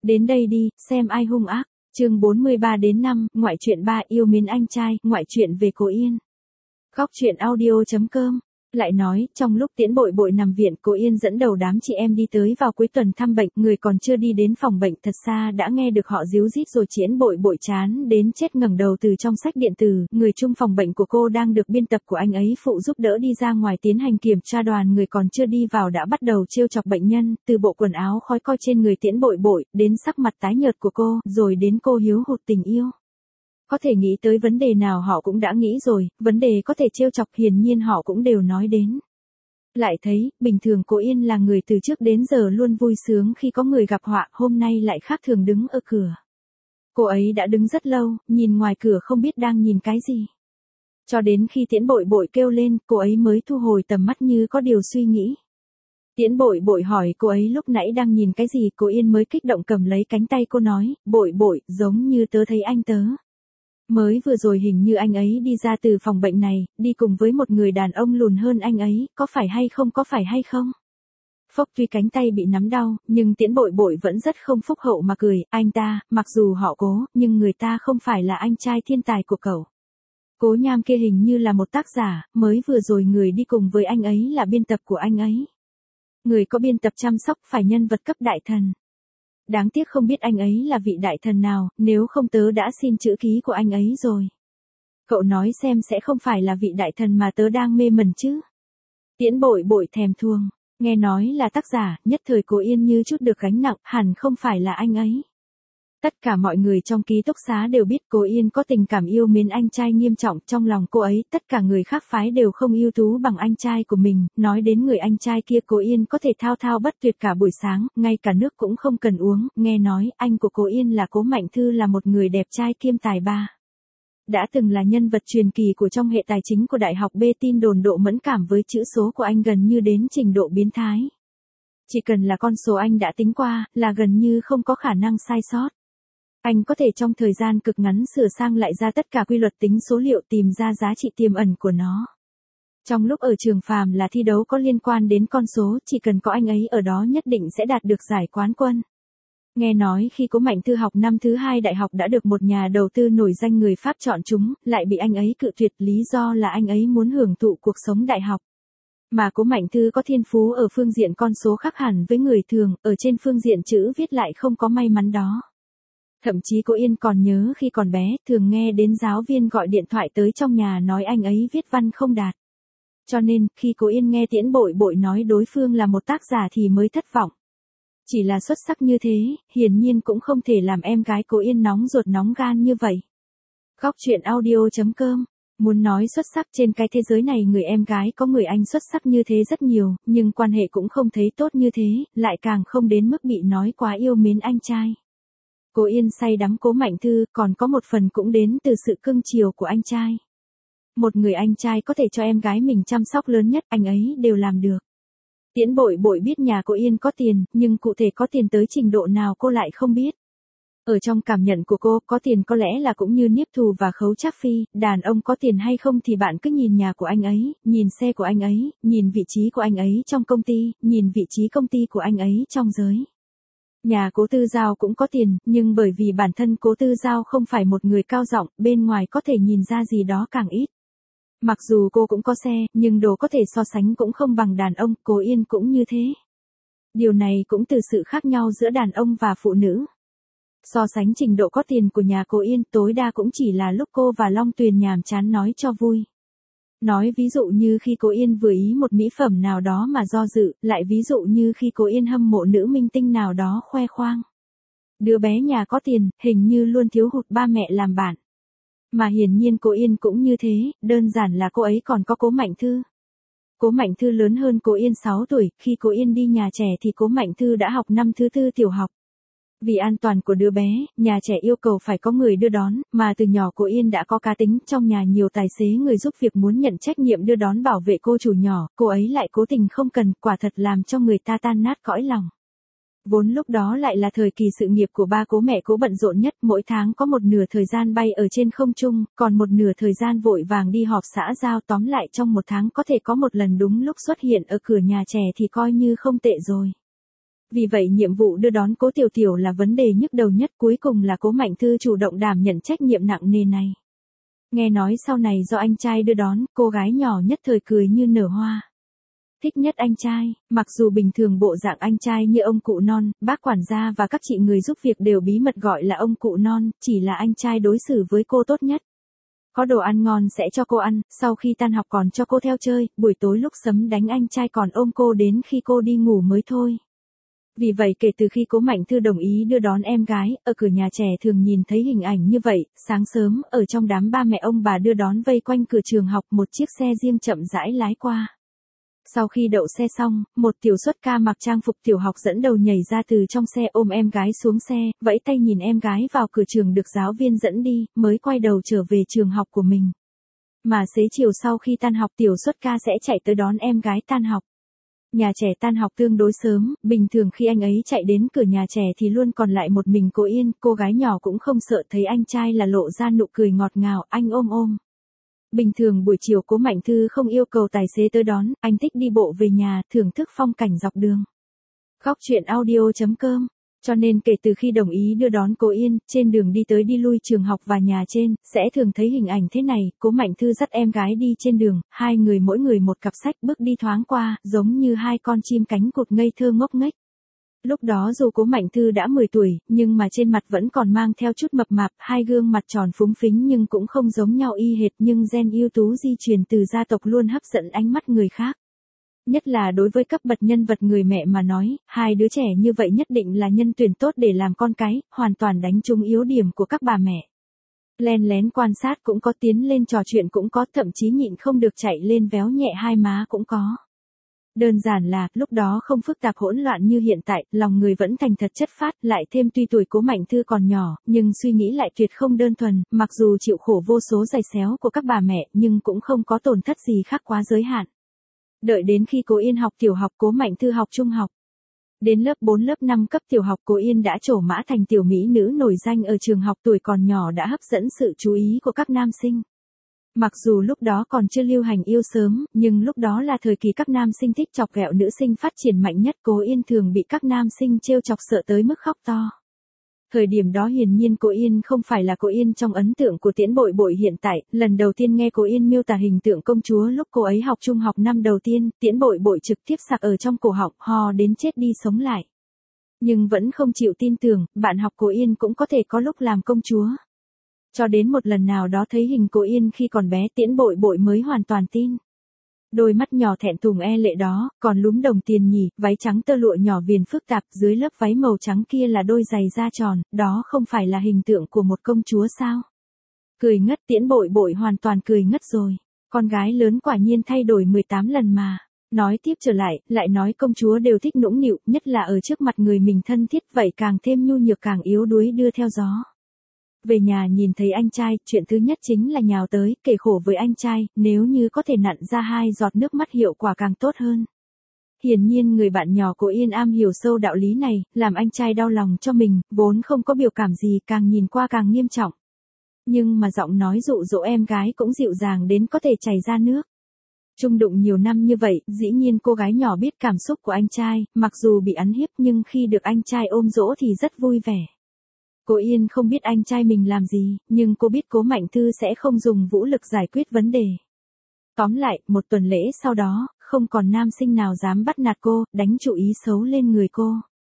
Đến đây đi, xem ai hung ác. Chương 43 đến 5, ngoại truyện 3 yêu mến anh trai, ngoại truyện về Cố Yên. Góc truyện audio.com. Lại nói, trong lúc Tiễn Bội Bội nằm viện, Cố Yên dẫn đầu đám chị em đi tới vào cuối tuần thăm bệnh, người còn chưa đi đến phòng bệnh thật xa đã nghe được họ díu dít rồi. Tiễn Bội Bội chán đến chết ngẩng đầu từ trong sách điện tử, người chung phòng bệnh của cô đang được biên tập của anh ấy phụ giúp đỡ đi ra ngoài tiến hành kiểm tra. Đoàn người còn chưa đi vào đã bắt đầu trêu chọc bệnh nhân, từ bộ quần áo khói coi trên người Tiễn Bội Bội, đến sắc mặt tái nhợt của cô, rồi đến cô hiếu hụt tình yêu. Có thể nghĩ tới vấn đề nào họ cũng đã nghĩ rồi, vấn đề có thể trêu chọc hiển nhiên họ cũng đều nói đến. Lại thấy, bình thường Cố Yên là người từ trước đến giờ luôn vui sướng khi có người gặp họa, hôm nay lại khác thường đứng ở cửa. Cô ấy đã đứng rất lâu, nhìn ngoài cửa không biết đang nhìn cái gì. Cho đến khi Tiễn Bội Bội kêu lên, cô ấy mới thu hồi tầm mắt như có điều suy nghĩ. Tiễn Bội Bội hỏi cô ấy lúc nãy đang nhìn cái gì, Cố Yên mới kích động cầm lấy cánh tay cô nói, Bội Bội, giống như tớ thấy anh tớ. Mới vừa rồi hình như anh ấy đi ra từ phòng bệnh này, đi cùng với một người đàn ông lùn hơn anh ấy, có phải hay không? Phốc, tuy cánh tay bị nắm đau, nhưng Tiễn Bội Bội vẫn rất không phúc hậu mà cười, anh ta, mặc dù họ Cố, nhưng người ta không phải là anh trai thiên tài của cậu. Cố Nham kia hình như là một tác giả, mới vừa rồi người đi cùng với anh ấy là biên tập của anh ấy. Người có biên tập chăm sóc phải nhân vật cấp đại thần. Đáng tiếc không biết anh ấy là vị đại thần nào, nếu không tớ đã xin chữ ký của anh ấy rồi. Cậu nói xem sẽ không phải là vị đại thần mà tớ đang mê mẩn chứ. Tiễn Bội Bội thèm thuồng, nghe nói là tác giả, nhất thời Cố Yên như chút được gánh nặng, hẳn không phải là anh ấy. Tất cả mọi người trong ký túc xá đều biết Cố Yên có tình cảm yêu mến anh trai nghiêm trọng, trong lòng cô ấy tất cả người khác phái đều không ưu tú bằng anh trai của mình, nói đến người anh trai kia Cố Yên có thể thao thao bất tuyệt cả buổi sáng, ngay cả nước cũng không cần uống, nghe nói anh của Cố Yên là Cố Mạnh Thư là một người đẹp trai kiêm tài ba. Đã từng là nhân vật truyền kỳ của trong hệ tài chính của Đại học B, tin đồn độ mẫn cảm với chữ số của anh gần như đến trình độ biến thái. Chỉ cần là con số anh đã tính qua, là gần như không có khả năng sai sót. Anh có thể trong thời gian cực ngắn sửa sang lại ra tất cả quy luật tính số liệu, tìm ra giá trị tiềm ẩn của nó. Trong lúc ở trường phàm là thi đấu có liên quan đến con số, chỉ cần có anh ấy ở đó nhất định sẽ đạt được giải quán quân. Nghe nói khi Cố Mạnh Thư học năm thứ 2 đại học đã được một nhà đầu tư nổi danh người Pháp chọn chúng, lại bị anh ấy cự tuyệt, lý do là anh ấy muốn hưởng thụ cuộc sống đại học. Mà Cố Mạnh Thư có thiên phú ở phương diện con số khác hẳn với người thường, ở trên phương diện chữ viết lại không có may mắn đó. Thậm chí Cố Yên còn nhớ khi còn bé, thường nghe đến giáo viên gọi điện thoại tới trong nhà nói anh ấy viết văn không đạt. Cho nên, khi Cố Yên nghe Tiễn Bội Bội nói đối phương là một tác giả thì mới thất vọng. Chỉ là xuất sắc như thế, hiển nhiên cũng không thể làm em gái Cố Yên nóng ruột nóng gan như vậy. Góc truyện audio.com. Muốn nói xuất sắc, trên cái thế giới này người em gái có người anh xuất sắc như thế rất nhiều, nhưng quan hệ cũng không thấy tốt như thế, lại càng không đến mức bị nói quá yêu mến anh trai. Cố Yên say đắm Cố Mạnh Thư, còn có một phần cũng đến từ sự cưng chiều của anh trai. Một người anh trai có thể cho em gái mình chăm sóc lớn nhất, anh ấy đều làm được. Tiễn Bội Bội biết nhà Cố Yên có tiền, nhưng cụ thể có tiền tới trình độ nào cô lại không biết. Ở trong cảm nhận của cô, có tiền có lẽ là cũng như Niếp Thù và Khấu Trác Phi, đàn ông có tiền hay không thì bạn cứ nhìn nhà của anh ấy, nhìn xe của anh ấy, nhìn vị trí của anh ấy trong công ty, nhìn vị trí công ty của anh ấy trong giới. Nhà Cố Tư Giao cũng có tiền, nhưng bởi vì bản thân Cố Tư Giao không phải một người cao giọng, bên ngoài có thể nhìn ra gì đó càng ít. Mặc dù cô cũng có xe, nhưng đồ có thể so sánh cũng không bằng đàn ông, Cố Yên cũng như thế. Điều này cũng từ sự khác nhau giữa đàn ông và phụ nữ. So sánh trình độ có tiền của nhà Cố Yên, tối đa cũng chỉ là lúc cô và Long Tuyền nhàm chán nói cho vui. Nói ví dụ như khi Cố Yên vừa ý một mỹ phẩm nào đó mà do dự, lại ví dụ như khi Cố Yên hâm mộ nữ minh tinh nào đó khoe khoang. Đứa bé nhà có tiền, hình như luôn thiếu hụt ba mẹ làm bạn. Mà hiển nhiên Cố Yên cũng như thế, đơn giản là cô ấy còn có Cố Mạnh Thư. Cố Mạnh Thư lớn hơn Cố Yên 6 tuổi, khi Cố Yên đi nhà trẻ thì Cố Mạnh Thư đã học năm thứ 4 tiểu học. Vì an toàn của đứa bé, nhà trẻ yêu cầu phải có người đưa đón, mà từ nhỏ Cố Yên đã có cá tính, trong nhà nhiều tài xế người giúp việc muốn nhận trách nhiệm đưa đón bảo vệ cô chủ nhỏ, cô ấy lại cố tình không cần, quả thật làm cho người ta tan nát cõi lòng. Vốn lúc đó lại là thời kỳ sự nghiệp của ba Cố mẹ Cố bận rộn nhất, mỗi tháng có một nửa thời gian bay ở trên không trung, còn một nửa thời gian vội vàng đi họp xã giao, tóm lại trong một tháng có thể có một lần đúng lúc xuất hiện ở cửa nhà trẻ thì coi như không tệ rồi. Vì vậy nhiệm vụ đưa đón Cố Tiểu Tiểu là vấn đề nhức đầu nhất, cuối cùng là Cố Mạnh Thư chủ động đảm nhận trách nhiệm nặng nề này. Nghe nói sau này do anh trai đưa đón, cô gái nhỏ nhất thời cười như nở hoa. Thích nhất anh trai, mặc dù bình thường bộ dạng anh trai như ông cụ non, bác quản gia và các chị người giúp việc đều bí mật gọi là ông cụ non, chỉ là anh trai đối xử với cô tốt nhất. Có đồ ăn ngon sẽ cho cô ăn, sau khi tan học còn cho cô theo chơi, buổi tối lúc sấm đánh anh trai còn ôm cô đến khi cô đi ngủ mới thôi. Vì vậy kể từ khi Cố Mạnh Thư đồng ý đưa đón em gái, ở cửa nhà trẻ thường nhìn thấy hình ảnh như vậy, sáng sớm, ở trong đám ba mẹ ông bà đưa đón vây quanh cửa trường học, một chiếc xe riêng chậm rãi lái qua. Sau khi đậu xe xong, một tiểu xuất ca mặc trang phục tiểu học dẫn đầu nhảy ra từ trong xe ôm em gái xuống xe, vẫy tay nhìn em gái vào cửa trường được giáo viên dẫn đi, mới quay đầu trở về trường học của mình. Mà xế chiều sau khi tan học tiểu xuất ca sẽ chạy tới đón em gái tan học. Nhà trẻ tan học tương đối sớm, bình thường khi anh ấy chạy đến cửa nhà trẻ thì luôn còn lại một mình Cố Yên, cô gái nhỏ cũng không sợ thấy anh trai là lộ ra nụ cười ngọt ngào, anh ôm ôm. Bình thường buổi chiều Cố Mạnh Thư không yêu cầu tài xế tới đón, anh thích đi bộ về nhà, thưởng thức phong cảnh dọc đường. Góc truyện audio.com. Cho nên kể từ khi đồng ý đưa đón Cố Yên, trên đường đi tới đi lui trường học và nhà trên, sẽ thường thấy hình ảnh thế này, Cố Mạnh Thư dắt em gái đi trên đường, hai người mỗi người một cặp sách bước đi thoáng qua, giống như hai con chim cánh cụt ngây thơ ngốc nghếch. Lúc đó dù Cố Mạnh Thư đã 10 tuổi, nhưng mà trên mặt vẫn còn mang theo chút mập mạp, hai gương mặt tròn phúng phính nhưng cũng không giống nhau y hệt, nhưng gen ưu tú di truyền từ gia tộc luôn hấp dẫn ánh mắt người khác. Nhất là đối với cấp bậc nhân vật người mẹ mà nói, hai đứa trẻ như vậy nhất định là nhân tuyển tốt để làm con cái, hoàn toàn đánh trúng yếu điểm của các bà mẹ. Len lén quan sát cũng có, tiến lên trò chuyện cũng có, thậm chí nhịn không được chạy lên véo nhẹ hai má cũng có. Đơn giản là, lúc đó không phức tạp hỗn loạn như hiện tại, lòng người vẫn thành thật chất phác, lại thêm tuy tuổi Cố Mạnh Thư còn nhỏ, nhưng suy nghĩ lại tuyệt không đơn thuần, mặc dù chịu khổ vô số giày xéo của các bà mẹ, nhưng cũng không có tổn thất gì khác quá giới hạn. Đợi đến khi Cố Yên học tiểu học, Cố Mạnh Thư học trung học. Đến lớp 4 lớp 5 cấp tiểu học Cố Yên đã trổ mã thành tiểu mỹ nữ nổi danh ở trường học, tuổi còn nhỏ đã hấp dẫn sự chú ý của các nam sinh. Mặc dù lúc đó còn chưa lưu hành yêu sớm, nhưng lúc đó là thời kỳ các nam sinh thích chọc ghẹo nữ sinh phát triển mạnh nhất, Cố Yên thường bị các nam sinh trêu chọc sợ tới mức khóc to. Thời điểm đó hiển nhiên Cố Yên không phải là Cố Yên trong ấn tượng của Tiễn Bội Bội hiện tại, lần đầu tiên nghe Cố Yên miêu tả hình tượng công chúa lúc cô ấy học trung học năm đầu tiên, Tiễn Bội Bội trực tiếp sặc ở trong cổ họng, ho đến chết đi sống lại. Nhưng vẫn không chịu tin tưởng, bạn học Cố Yên cũng có thể có lúc làm công chúa. Cho đến một lần nào đó thấy hình Cố Yên khi còn bé, Tiễn Bội Bội mới hoàn toàn tin. Đôi mắt nhỏ thẹn thùng e lệ đó, còn lúm đồng tiền nhỉ, váy trắng tơ lụa nhỏ viền phức tạp, dưới lớp váy màu trắng kia là đôi giày da tròn, đó không phải là hình tượng của một công chúa sao? Cười ngất, Tiễn Bội Bội hoàn toàn cười ngất rồi. Con gái lớn quả nhiên thay đổi 18 lần mà. Nói tiếp trở lại nói công chúa đều thích nũng nịu, nhất là ở trước mặt người mình thân thiết, vậy càng thêm nhu nhược càng yếu đuối đưa theo gió. Về nhà nhìn thấy anh trai, chuyện thứ nhất chính là nhào tới, kể khổ với anh trai, nếu như có thể nặn ra 2 giọt nước mắt hiệu quả càng tốt hơn. Hiển nhiên người bạn nhỏ Cố Yên am hiểu sâu đạo lý này, làm anh trai đau lòng cho mình, vốn không có biểu cảm gì, càng nhìn qua càng nghiêm trọng. Nhưng mà giọng nói dụ dỗ em gái cũng dịu dàng đến có thể chảy ra nước. Chung đụng nhiều năm như vậy, dĩ nhiên cô gái nhỏ biết cảm xúc của anh trai, mặc dù bị ăn hiếp nhưng khi được anh trai ôm dỗ thì rất vui vẻ. Cố Yên không biết anh trai mình làm gì, nhưng cô biết Cố Mạnh Thư sẽ không dùng vũ lực giải quyết vấn đề. Tóm lại, một tuần lễ sau đó, không còn nam sinh nào dám bắt nạt cô, đánh chủ ý xấu lên người cô.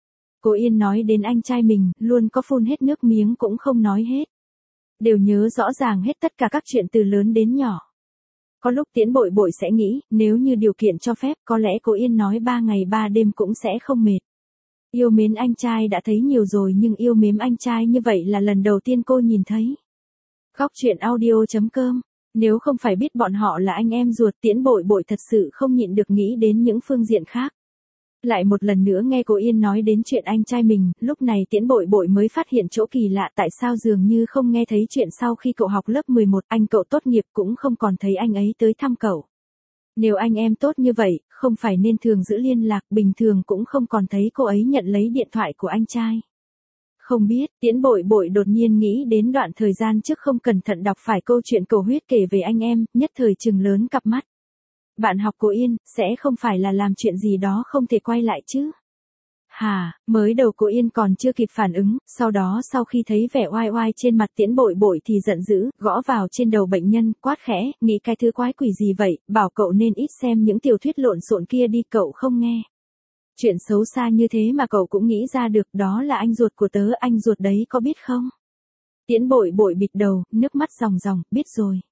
Cố Yên nói đến anh trai mình, luôn có phun hết nước miếng cũng không nói hết. Đều nhớ rõ ràng hết tất cả các chuyện từ lớn đến nhỏ. Có lúc Tiễn Bội Bội sẽ nghĩ, nếu như điều kiện cho phép, có lẽ Cố Yên nói 3 ngày 3 đêm cũng sẽ không mệt. Yêu mến anh trai đã thấy nhiều rồi nhưng yêu mến anh trai như vậy là lần đầu tiên cô nhìn thấy. Góc truyện audio.com. Nếu không phải biết bọn họ là anh em ruột, Tiễn Bội Bội thật sự không nhịn được nghĩ đến những phương diện khác. Lại một lần nữa nghe Cố Yên nói đến chuyện anh trai mình, lúc này Tiễn Bội Bội mới phát hiện chỗ kỳ lạ, tại sao dường như không nghe thấy chuyện sau khi cậu học lớp 11, anh cậu tốt nghiệp cũng không còn thấy anh ấy tới thăm cậu. Nếu anh em tốt như vậy, không phải nên thường giữ liên lạc, bình thường cũng không còn thấy cô ấy nhận lấy điện thoại của anh trai. Không biết, Tiễn Bội Bội đột nhiên nghĩ đến đoạn thời gian trước không cẩn thận đọc phải câu chuyện cầu huyết kể về anh em, nhất thời trừng lớn cặp mắt. Bạn học Cố Yên, sẽ không phải là làm chuyện gì đó không thể quay lại chứ? Hả, mới đầu cô Yên còn chưa kịp phản ứng, sau đó sau khi thấy vẻ oai oai trên mặt Tiễn Bội Bội thì giận dữ, gõ vào trên đầu bệnh nhân, quát khẽ, nghĩ cái thứ quái quỷ gì vậy, bảo cậu nên ít xem những tiểu thuyết lộn xộn kia đi, cậu không nghe. Chuyện xấu xa như thế mà cậu cũng nghĩ ra được, đó là anh ruột của tớ, anh ruột đấy có biết không? Tiễn Bội Bội bịt đầu, nước mắt ròng ròng, biết rồi.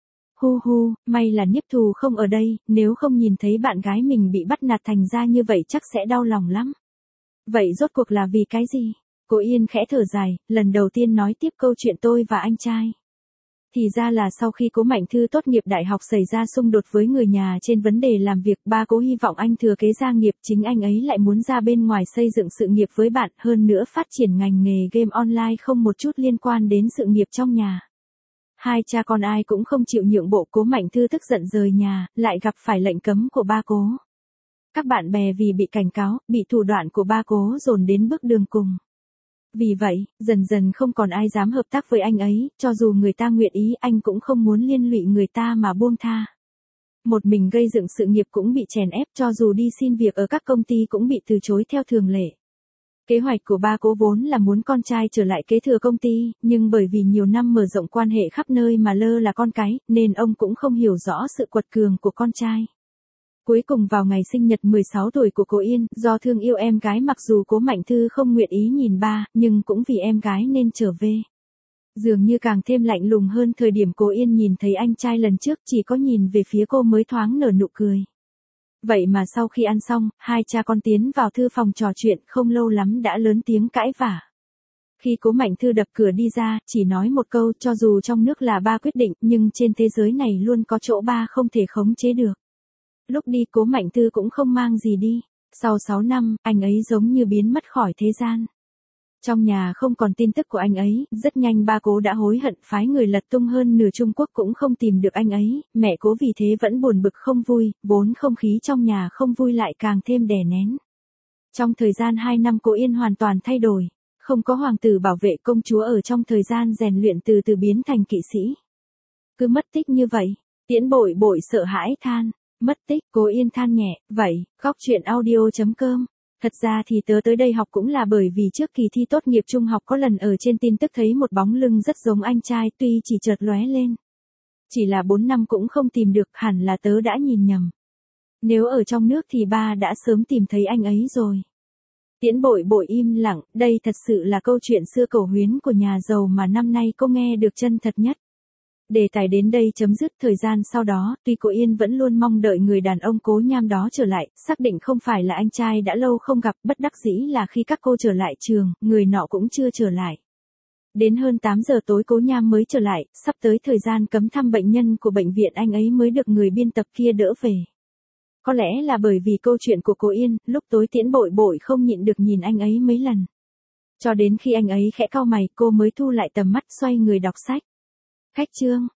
Hu hu, may là Niếp Thù không ở đây, nếu không nhìn thấy bạn gái mình bị bắt nạt thành ra như vậy chắc sẽ đau lòng lắm. Vậy rốt cuộc là vì cái gì? Cô Yên khẽ thở dài, lần đầu tiên nói tiếp câu chuyện tôi và anh trai. Thì ra là sau khi Cố Mạnh Thư tốt nghiệp đại học xảy ra xung đột với người nhà trên vấn đề làm việc, ba Cố hy vọng anh thừa kế gia nghiệp, chính anh ấy lại muốn ra bên ngoài xây dựng sự nghiệp với bạn, hơn nữa phát triển ngành nghề game online không một chút liên quan đến sự nghiệp trong nhà. Hai cha con ai cũng không chịu nhượng bộ, Cố Mạnh Thư tức giận rời nhà, lại gặp phải lệnh cấm của ba Cố. Các bạn bè vì bị cảnh cáo, bị thủ đoạn của ba Cố dồn đến bước đường cùng. Vì vậy, dần dần không còn ai dám hợp tác với anh ấy, cho dù người ta nguyện ý anh cũng không muốn liên lụy người ta mà buông tha. Một mình gây dựng sự nghiệp cũng bị chèn ép, cho dù đi xin việc ở các công ty cũng bị từ chối theo thường lệ. Kế hoạch của ba Cố vốn là muốn con trai trở lại kế thừa công ty, nhưng bởi vì nhiều năm mở rộng quan hệ khắp nơi mà lơ là con cái, nên ông cũng không hiểu rõ sự quật cường của con trai. Cuối cùng vào ngày sinh nhật 16 tuổi của Cố Yên, do thương yêu em gái mặc dù Cố Mạnh Thư không nguyện ý nhìn ba, nhưng cũng vì em gái nên trở về. Dường như càng thêm lạnh lùng hơn, thời điểm Cố Yên nhìn thấy anh trai lần trước chỉ có nhìn về phía cô mới thoáng nở nụ cười. Vậy mà sau khi ăn xong, hai cha con tiến vào thư phòng trò chuyện, không lâu lắm đã lớn tiếng cãi vã. Khi Cố Mạnh Thư đập cửa đi ra, chỉ nói một câu, cho dù trong nước là ba quyết định, nhưng trên thế giới này luôn có chỗ ba không thể khống chế được. Lúc đi Cố Mạnh Thư cũng không mang gì đi. Sau 6 năm, anh ấy giống như biến mất khỏi thế gian. Trong nhà không còn tin tức của anh ấy, rất nhanh ba Cố đã hối hận, phái người lật tung hơn nửa Trung Quốc cũng không tìm được anh ấy, mẹ Cố vì thế vẫn buồn bực không vui, vốn không khí trong nhà không vui lại càng thêm đè nén. Trong thời gian 2 năm Cố Yên hoàn toàn thay đổi, không có hoàng tử bảo vệ, công chúa ở trong thời gian rèn luyện từ từ biến thành kỵ sĩ. Cứ mất tích như vậy, Tiễn Bội Bội sợ hãi than. Mất tích, Cố Yên than nhẹ, vậy, góc chuyện audio.com. Thật ra thì tớ tới đây học cũng là bởi vì trước kỳ thi tốt nghiệp trung học có lần ở trên tin tức thấy một bóng lưng rất giống anh trai, tuy chỉ chợt lóe lên. Chỉ là 4 năm cũng không tìm được, hẳn là tớ đã nhìn nhầm. Nếu ở trong nước thì ba đã sớm tìm thấy anh ấy rồi. Tiễn Bội Bội im lặng, đây thật sự là câu chuyện xưa cẩu huyến của nhà giàu mà năm nay cô nghe được chân thật nhất. Đề tài đến đây chấm dứt. Thời gian sau đó, tuy Cố Yên vẫn luôn mong đợi người đàn ông Cố Nham đó trở lại, xác định không phải là anh trai đã lâu không gặp, bất đắc dĩ là khi các cô trở lại trường, người nọ cũng chưa trở lại. Đến hơn 8 giờ tối Cố Nham mới trở lại, sắp tới thời gian cấm thăm bệnh nhân của bệnh viện anh ấy mới được người biên tập kia đỡ về. Có lẽ là bởi vì câu chuyện của Cố Yên, lúc tối Tiễn Bội Bội không nhịn được nhìn anh ấy mấy lần. Cho đến khi anh ấy khẽ cau mày, cô mới thu lại tầm mắt xoay người đọc sách. Khách chương